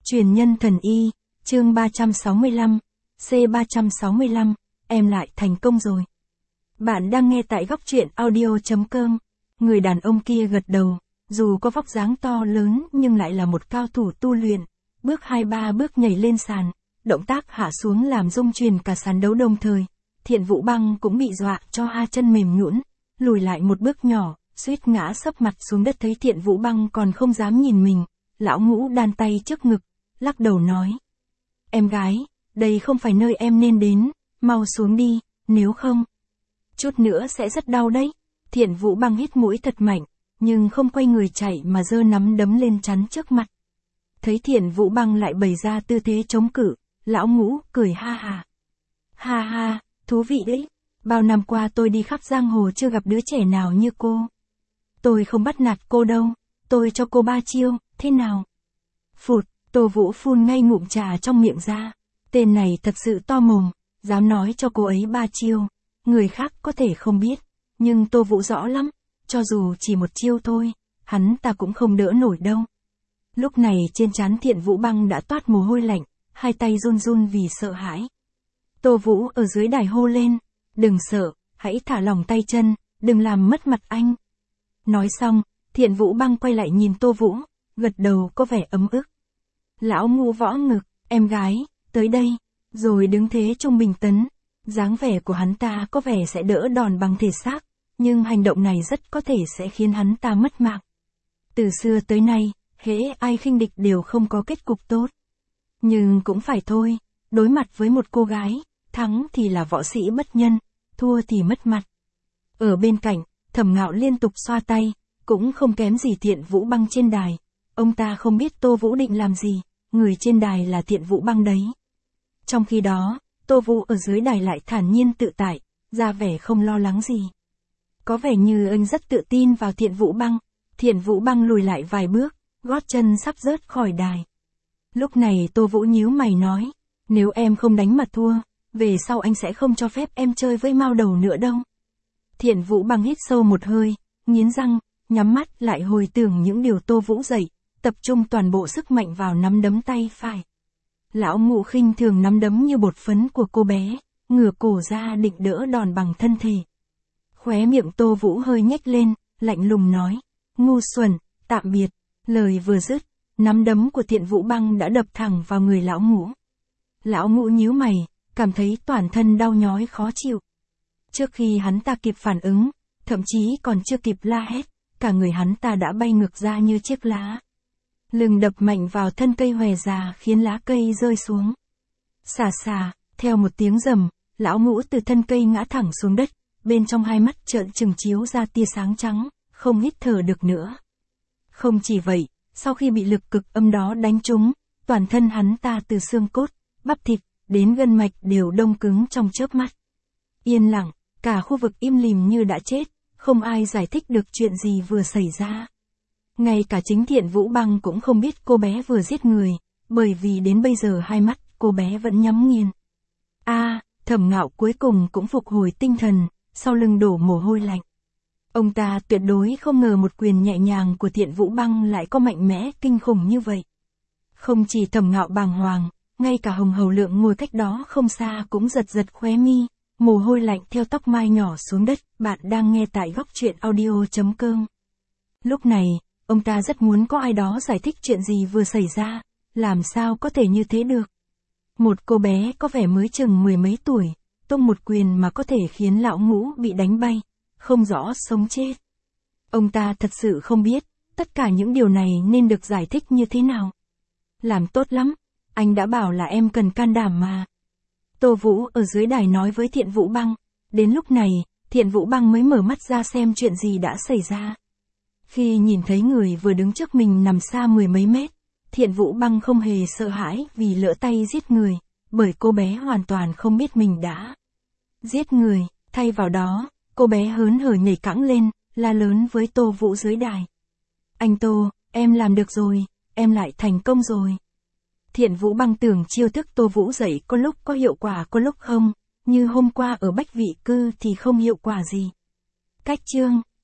Truyền nhân thần y, chương 365, C365, em lại thành công rồi. Bạn đang nghe tại góc truyện audio.com. Người đàn ông kia gật đầu, dù có vóc dáng to lớn nhưng lại là một cao thủ tu luyện, bước 2-3 bước nhảy lên sàn, động tác hạ xuống làm rung chuyển cả sàn đấu đồng thời. Thiện Vũ Băng cũng bị dọa cho hai chân mềm nhũn, lùi lại một bước nhỏ, suýt ngã sấp mặt xuống đất. Thấy Thiện Vũ Băng còn không dám nhìn mình, lão Ngũ đan tay trước ngực, lắc đầu nói: "Em gái, đây không phải nơi em nên đến, mau xuống đi, nếu không, chút nữa sẽ rất đau đấy." Thiện Vũ Băng hít mũi thật mạnh, nhưng không quay người chạy mà giơ nắm đấm lên chắn trước mặt. Thấy Thiện Vũ Băng lại bày ra tư thế chống cự, lão Ngũ cười ha ha. "Ha ha, thú vị đấy, bao năm qua tôi đi khắp giang hồ chưa gặp đứa trẻ nào như cô. Tôi không bắt nạt cô đâu, tôi cho cô 3 chiêu, thế nào?" Phụt, Tô Vũ phun ngay ngụm trà trong miệng ra. Tên này thật sự to mồm, dám nói cho cô ấy 3 chiêu. Người khác có thể không biết, nhưng Tô Vũ rõ lắm, cho dù chỉ một chiêu thôi, hắn ta cũng không đỡ nổi đâu. Lúc này trên trán Thiện Vũ Băng đã toát mồ hôi lạnh, hai tay run run vì sợ hãi. Tô Vũ ở dưới đài hô lên: "Đừng sợ, hãy thả lỏng tay chân, đừng làm mất mặt anh." Nói xong, Thiện Vũ Băng quay lại nhìn Tô Vũ, gật đầu có vẻ ấm ức. Lão Ngũ võ ngực: "Em gái, tới đây", rồi đứng thế trung bình tấn. Dáng vẻ của hắn ta có vẻ sẽ đỡ đòn bằng thể xác, nhưng hành động này rất có thể sẽ khiến hắn ta mất mạng. Từ xưa tới nay, hễ ai khinh địch đều không có kết cục tốt. Nhưng cũng phải thôi, đối mặt với một cô gái, thắng thì là võ sĩ bất nhân, thua thì mất mặt. Ở bên cạnh, Thẩm Ngạo liên tục xoa tay, cũng không kém gì Thiện Vũ Băng trên đài. Ông ta không biết Tô Vũ định làm gì, người trên đài là Thiện Vũ Băng đấy. Trong khi đó, Tô Vũ ở dưới đài lại thản nhiên tự tại, ra vẻ không lo lắng gì. Có vẻ như anh rất tự tin vào Thiện Vũ Băng. Thiện Vũ Băng lùi lại vài bước, gót chân sắp rớt khỏi đài. Lúc này Tô Vũ nhíu mày nói: "Nếu em không đánh mà thua, về sau anh sẽ không cho phép em chơi với Mao Đầu nữa đâu." Thiện Vũ Băng hít sâu một hơi, nghiến răng, nhắm mắt lại hồi tưởng những điều Tô Vũ dạy, tập trung toàn bộ sức mạnh vào nắm đấm tay phải. Lão Ngũ khinh thường nắm đấm như bột phấn của cô bé, ngửa cổ ra định đỡ đòn bằng thân thể. Khóe miệng Tô Vũ hơi nhếch lên, lạnh lùng nói: "Ngu xuẩn, tạm biệt." Lời vừa dứt, nắm đấm của Thiện Vũ Băng đã đập thẳng vào người lão Ngũ. Lão Ngũ nhíu mày, cảm thấy toàn thân đau nhói khó chịu. Trước khi hắn ta kịp phản ứng, thậm chí còn chưa kịp la hét, cả người hắn ta đã bay ngược ra như chiếc lá. Lưng đập mạnh vào thân cây hòe già khiến lá cây rơi xuống. Xà xà, theo một tiếng rầm, lão Ngũ từ thân cây ngã thẳng xuống đất, bên trong hai mắt trợn trừng chiếu ra tia sáng trắng, không hít thở được nữa. Không chỉ vậy, sau khi bị lực cực âm đó đánh trúng, toàn thân hắn ta từ xương cốt, bắp thịt, đến gân mạch đều đông cứng trong chớp mắt. Yên lặng, cả khu vực im lìm như đã chết, không ai giải thích được chuyện gì vừa xảy ra. Ngay cả chính Thiện Vũ Băng cũng không biết cô bé vừa giết người, bởi vì đến bây giờ hai mắt cô bé vẫn nhắm nghiền. Thẩm Ngạo cuối cùng cũng phục hồi tinh thần, sau lưng đổ mồ hôi lạnh. Ông ta tuyệt đối không ngờ một quyền nhẹ nhàng của Thiện Vũ Băng lại có mạnh mẽ kinh khủng như vậy. Không chỉ Thẩm Ngạo bàng hoàng, ngay cả Hồng Hầu Lượng ngồi cách đó không xa cũng giật giật khóe mi, mồ hôi lạnh theo tóc mai nhỏ xuống đất. Bạn đang nghe tại góc truyện audio.com. Lúc này, ông ta rất muốn có ai đó giải thích chuyện gì vừa xảy ra, làm sao có thể như thế được. Một cô bé có vẻ mới chừng 10 mấy tuổi, tung một quyền mà có thể khiến lão Ngũ bị đánh bay, không rõ sống chết. Ông ta thật sự không biết, tất cả những điều này nên được giải thích như thế nào. "Làm tốt lắm, anh đã bảo là em cần can đảm mà." Tô Vũ ở dưới đài nói với Thiện Vũ Băng. Đến lúc này, Thiện Vũ Băng mới mở mắt ra xem chuyện gì đã xảy ra. Khi nhìn thấy người vừa đứng trước mình nằm xa 10 mấy mét, Thiện Vũ Băng không hề sợ hãi vì lỡ tay giết người, bởi cô bé hoàn toàn không biết mình đã giết người. Thay vào đó, cô bé hớn hở nhảy cẫng lên, la lớn với Tô Vũ dưới đài: "Anh Tô, em làm được rồi, em lại thành công rồi." Thiện Vũ Băng tưởng chiêu thức Tô Vũ dạy có lúc có hiệu quả có lúc không, như hôm qua ở Bách Vị Cư thì không hiệu quả gì. Cách chương